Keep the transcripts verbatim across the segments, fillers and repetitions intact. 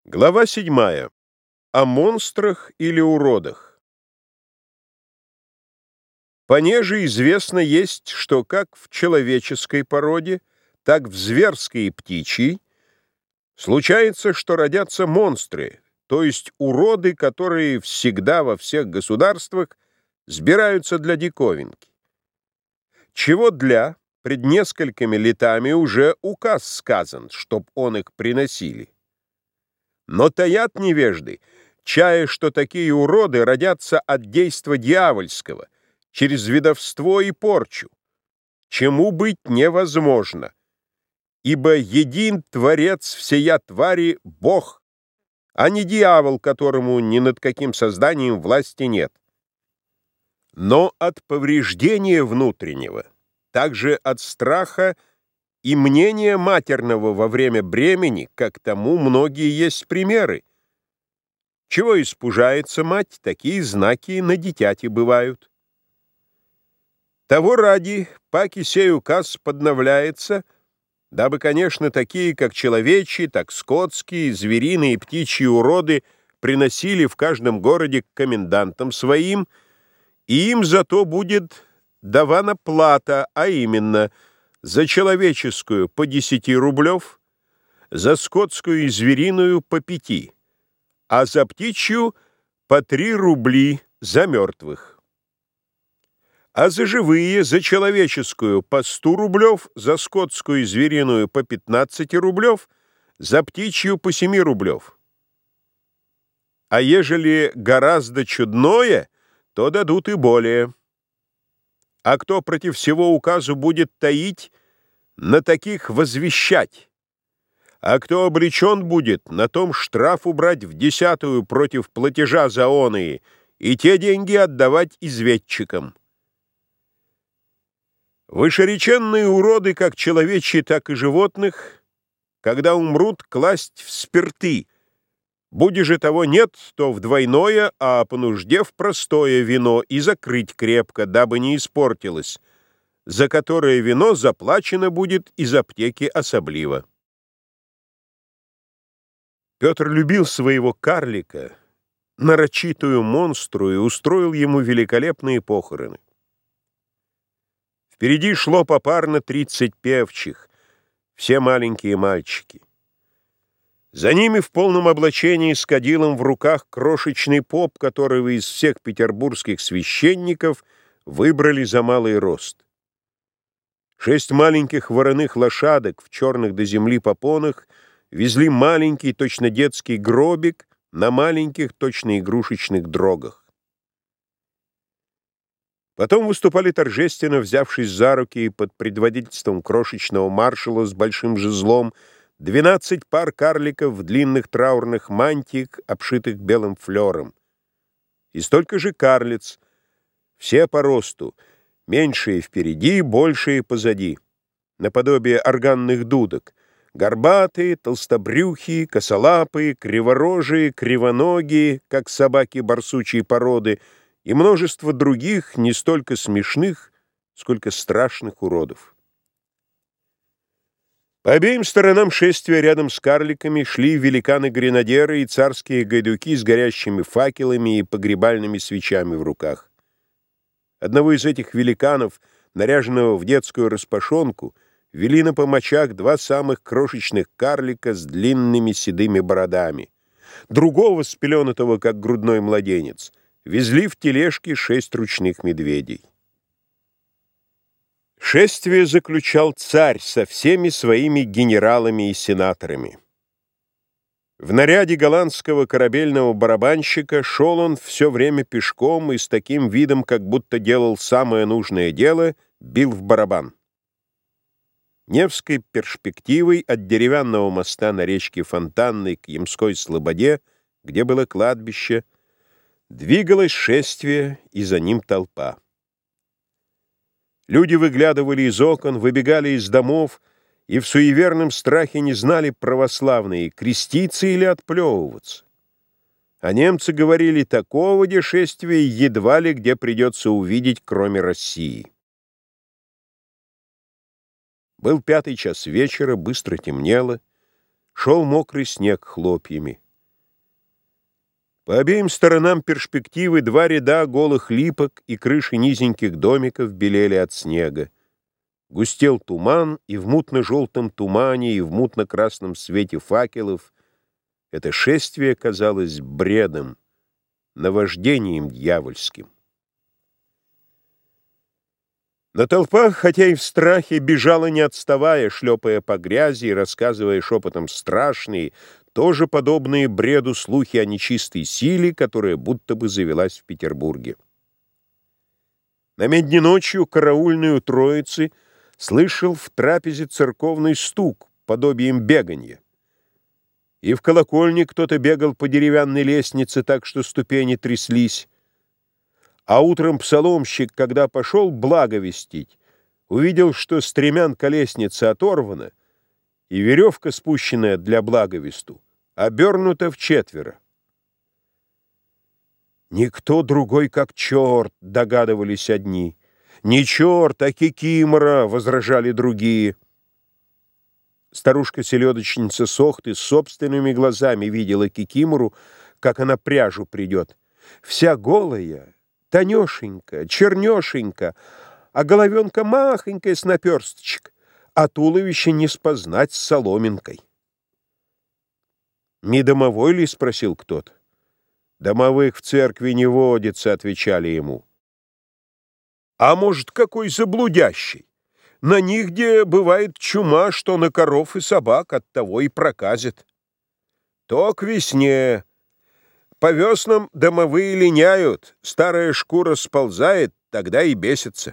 Глава седьмая. О монстрах или уродах. Понеже известно есть, что как в человеческой породе, так в зверской и птичьей случается, что родятся монстры, то есть уроды, которые всегда во всех государствах сбираются для диковинки. Чего для, пред несколькими летами уже указ сказан, чтоб он их приносили. Но таят невежды, чая, что такие уроды родятся от действа дьявольского, через ведовство и порчу, чему быть невозможно, ибо един Творец всея твари — Бог, а не дьявол, которому ни над каким созданием власти нет. Но от повреждения внутреннего, также от страха и мнения матерного во время бремени, как тому многие есть примеры. Чего испужается мать, такие знаки на дитяти бывают. Того ради, паки сей указ подновляется, дабы, конечно, такие, как человечьи, так скотские, звериные и птичьи уроды приносили в каждом городе к комендантам своим, и им зато будет давана плата, а именно за человеческую по десяти рублев, за скотскую и звериную по пяти, а за птичью по три рубли за мертвых. А за живые, за человеческую по сто рублев, за скотскую и звериную по пятнадцать рублев, за птичью по семи рублев. А ежели гораздо чудное, то дадут и более. А кто против всего указу будет таить, на таких возвещать. А кто обречен будет, на том штраф убрать в десятую против платежа за оные, и те деньги отдавать изведчикам. Вышереченные уроды, как человечьи, так и животных, когда умрут, класть в спирты. Буди же того нет, то в двойное, а по нужде в простое вино, и закрыть крепко, дабы не испортилось, за которое вино заплачено будет из аптеки особливо. Петр любил своего карлика, нарочитую монстру, и устроил ему великолепные похороны. Впереди шло попарно тридцать певчих, все маленькие мальчики. За ними в полном облачении с кадилом в руках крошечный поп, которого из всех петербургских священников выбрали за малый рост. Шесть маленьких вороных лошадок в черных до земли попонах везли маленький, точно детский гробик на маленьких, точно игрушечных дрогах. Потом выступали торжественно, взявшись за руки под предводительством крошечного маршала с большим жезлом, двенадцать пар карликов в длинных траурных мантиях, обшитых белым флером, и столько же карлиц, все по росту, меньшие впереди, большие позади, наподобие органных дудок, горбатые, толстобрюхие, косолапые, криворожие, кривоногие, как собаки барсучьей породы, и множество других, не столько смешных, сколько страшных уродов. По обеим сторонам шествия рядом с карликами шли великаны-гренадеры и царские гайдуки с горящими факелами и погребальными свечами в руках. Одного из этих великанов, наряженного в детскую распашонку, вели на помочах два самых крошечных карлика с длинными седыми бородами. Другого, спеленутого, как грудной младенец, везли в тележке шесть ручных медведей. Шествие заключал царь со всеми своими генералами и сенаторами. В наряде голландского корабельного барабанщика шел он все время пешком и с таким видом, как будто делал самое нужное дело, бил в барабан. Невской перспективой от деревянного моста на речке Фонтанной к Ямской слободе, где было кладбище, двигалось шествие, и за ним толпа. Люди выглядывали из окон, выбегали из домов, и в суеверном страхе не знали православные, креститься или отплевываться. А немцы говорили, такого дешествия едва ли где придется увидеть, кроме России. Был пятый час вечера, быстро темнело, шел мокрый снег хлопьями. По обеим сторонам перспективы два ряда голых липок и крыши низеньких домиков белели от снега. Густел туман, и в мутно-желтом тумане, и в мутно-красном свете факелов это шествие казалось бредом, наваждением дьявольским. Но толпа, хотя и в страхе, бежала не отставая, шлепая по грязи и рассказывая шепотом страшные, тоже подобные бреду слухи о нечистой силе, которая будто бы завелась в Петербурге. На медне ночью караульную троицы слышал в трапезе церковный стук, подобием беганья. И в колокольне кто-то бегал по деревянной лестнице так, что ступени тряслись. А утром псаломщик, когда пошел благовестить, увидел, что стремянка лестницы оторвана, и веревка, спущенная для благовесту, обернута вчетверо. «Никто другой, как черт», — догадывались одни. «Не черт, а кикимора», — возражали другие. Старушка-селедочница Сохты с собственными глазами видела кикимору, как она пряжу придет. Вся голая, тонешенька, чернешенька, а головенка махонькая с наперсточек, а туловище не спознать с соломинкой. «Не домовой ли?» — спросил кто-то. «Домовых в церкви не водится», — отвечали ему. «А может, какой заблудящий? На них, где бывает чума, что на коров и собак, оттого и проказит. То к весне. По веснам домовые линяют, старая шкура сползает, тогда и бесится».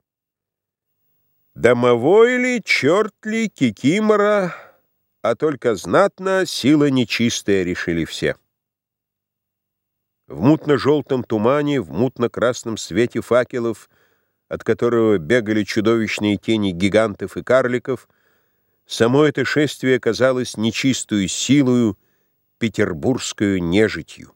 Домовой ли, черт ли, кикимора, а только знатно сила нечистая, решили все. В мутно-желтом тумане, в мутно-красном свете факелов, от которого бегали чудовищные тени гигантов и карликов, само это шествие казалось нечистую силою, петербургскую нежитью.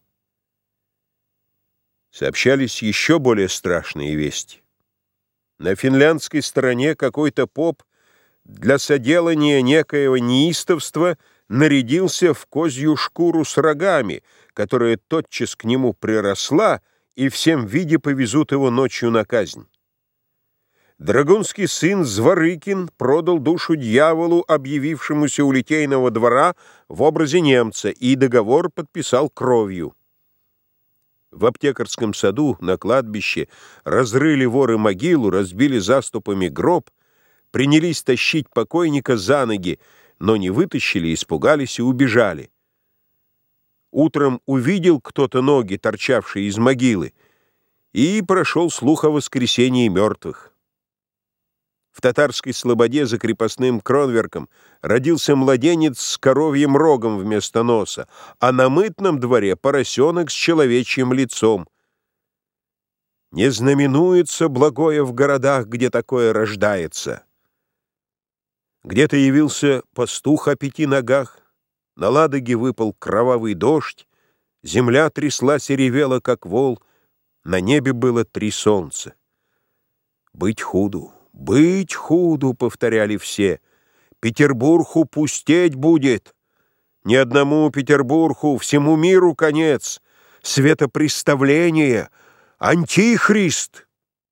Сообщались еще более страшные вести. На финляндской стороне какой-то поп для соделания некоего неистовства нарядился в козью шкуру с рогами, которая тотчас к нему приросла, и в всем виде повезут его ночью на казнь. Драгунский сын Зворыкин продал душу дьяволу, объявившемуся у Литейного двора в образе немца, и договор подписал кровью. В аптекарском саду на кладбище разрыли воры могилу, разбили заступами гроб, принялись тащить покойника за ноги, но не вытащили, испугались и убежали. Утром увидел кто-то ноги, торчавшие из могилы, и прошел слух о воскресении мертвых. В татарской слободе за крепостным Кронверком родился младенец с коровьим рогом вместо носа, а на Мытном дворе поросенок с человечьим лицом. Не знаменуется благое в городах, где такое рождается. Где-то явился пастух о пяти ногах, на Ладоге выпал кровавый дождь, земля тряслась и ревела, как вол, на небе было три солнца. «Быть худу! «Быть худу», — повторяли все, — «Петербургу пустеть будет. Ни одному Петербургу, всему миру конец, светопреставление, антихрист».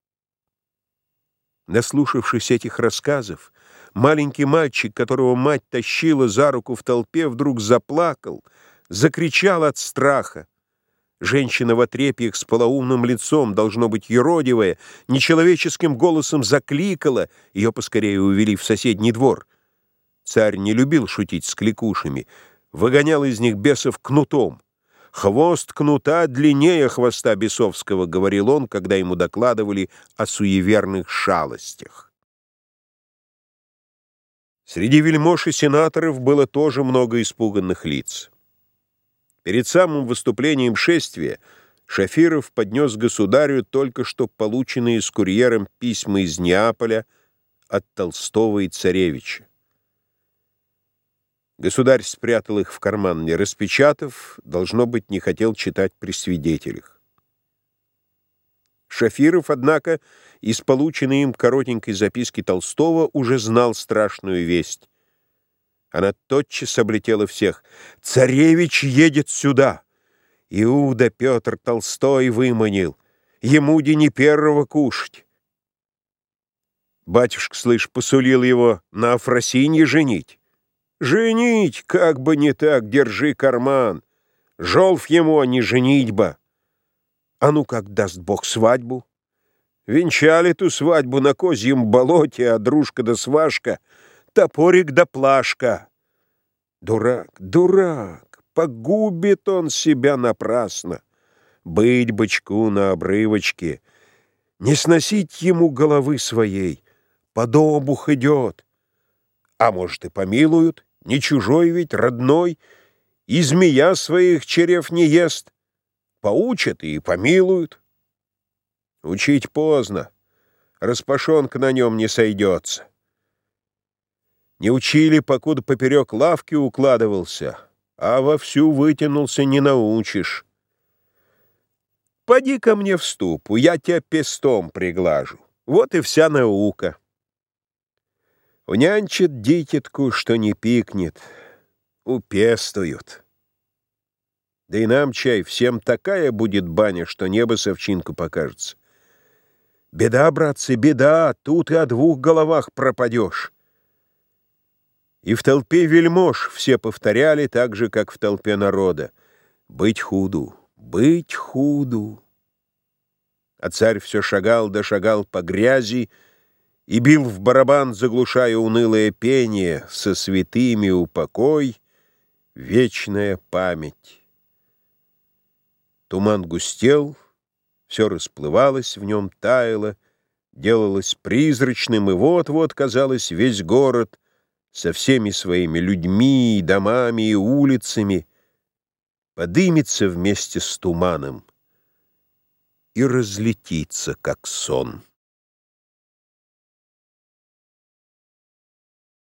Наслушавшись этих рассказов, маленький мальчик, которого мать тащила за руку в толпе, вдруг заплакал, закричал от страха. Женщина в отрепьях с полоумным лицом, должно быть юродивая, нечеловеческим голосом закликала, ее поскорее увели в соседний двор. Царь не любил шутить с кликушами, выгонял из них бесов кнутом. «Хвост кнута длиннее хвоста бесовского», — говорил он, когда ему докладывали о суеверных шалостях. Среди вельмож и сенаторов было тоже много испуганных лиц. Перед самым выступлением шествия Шафиров поднес государю только что полученные с курьером письма из Неаполя от Толстого и царевича. Государь спрятал их в карман, не распечатав, должно быть, не хотел читать при свидетелях. Шафиров, однако, из полученной им коротенькой записки Толстого уже знал страшную весть. Она тотчас облетела всех. «Царевич едет сюда! Иуда Петр Толстой выманил, ему де не первого кушать. Батюшка, слышь, посулил его на Афросинье женить. Женить, как бы не так, держи карман. Жолф ему, а не женитьба. А ну как даст Бог свадьбу? Венчали ту свадьбу на козьем болоте, а дружка да свашка, топорик да плашка. Дурак, дурак, погубит он себя напрасно. Быть бычку на обрывочке, не сносить ему головы своей. Подобух идет. А может, и помилуют, не чужой ведь, родной, и змея своих черев не ест. Поучат и помилуют. Учить поздно, распашонка на нем не сойдется. Не учили, покуда поперек лавки укладывался, а вовсю вытянулся не научишь. Поди ко мне в ступу, я тебя пестом приглажу. Вот и вся наука. Унянчит дитятку, что не пикнет, упестуют. Да и нам, чай, всем такая будет баня, что небо совчинку покажется. Беда, братцы, беда, тут и о двух головах пропадешь. И в толпе вельмож все повторяли так же, как в толпе народа: быть худу, быть худу. А царь все шагал да шагал по грязи и бил в барабан, заглушая унылое пение: со святыми упокой, вечная память. Туман густел, все расплывалось в нем, таяло, делалось призрачным, и вот-вот, казалось, весь город со всеми своими людьми, и домами, и улицами подымется вместе с туманом и разлетится, как сон.